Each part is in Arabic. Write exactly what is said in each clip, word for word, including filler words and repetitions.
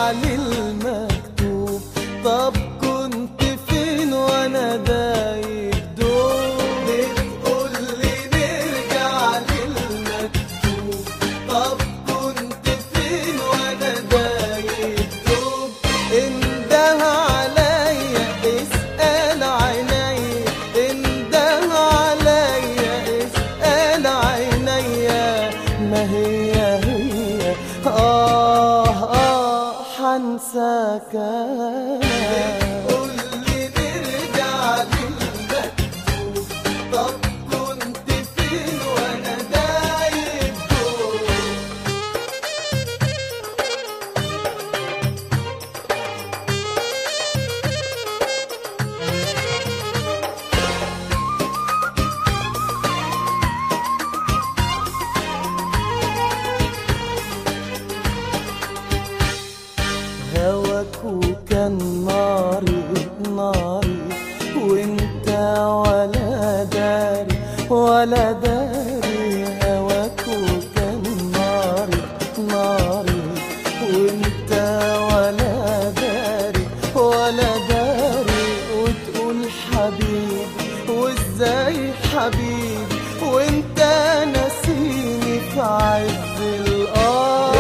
للمكتوب. طب كنت فين وانا دايب دوب؟ بتقولي نرجع للمكتوب. طب كنت فين وانا دايب دوب؟ انده عليا اسأل عينيا، انده عليا اسأل عينيا. ما هي هي آه آه حنساك. بتقولي نرجع للمكتوب. طب كنت فين وانا دايب دوب؟ هواك وكان ناري ناري، وانت ولا داري ولا داري. هواك وكان ناري ناري، وانت ولا داري ولا داري. وتقول حبيبي وازاي حبيبي وانت ناسيني في عز القمر.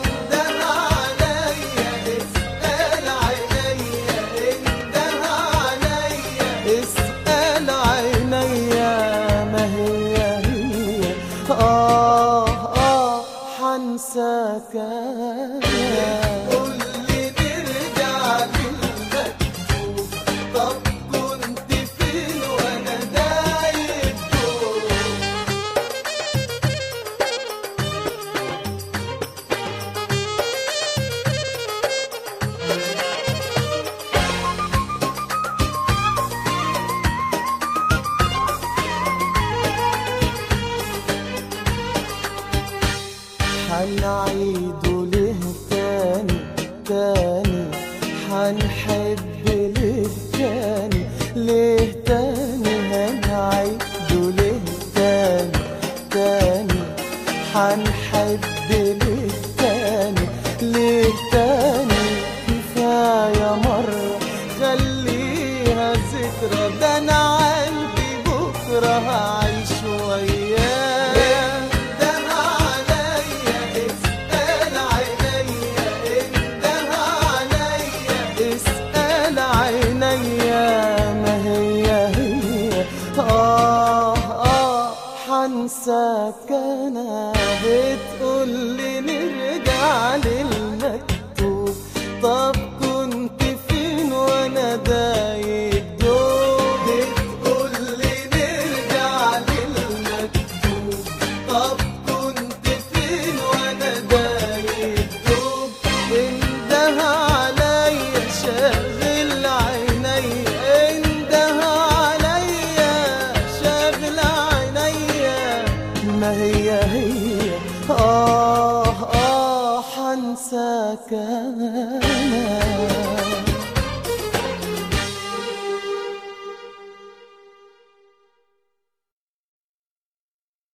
اسأل عينيا ما هي هي آه آه حنساك. بتقولي نرجع للمكتوب. طب كنت فين وانا دايب دوب؟ حنعيده ليه تاني تاني؟ حنحب ليه تاني ليه تاني؟ هنعيده ليه تاني تاني؟ حنحب ليه تاني ليه تاني؟ كفاية مرة خليها ذكرى، ده أنا قلبي بكرة هعيش وياه. ما هي هي آه آه حنساك أنا. بتقولي نرجع للمكتوب. طب كنت فين وانا دايب دوب؟ بتقولي نرجع للمكتوب. طب كنت فين وانا دايب دوب؟ انده عليا شاغل عينيا، انده عليا شاغل عينيا. ما هي هي آه آه حنساك.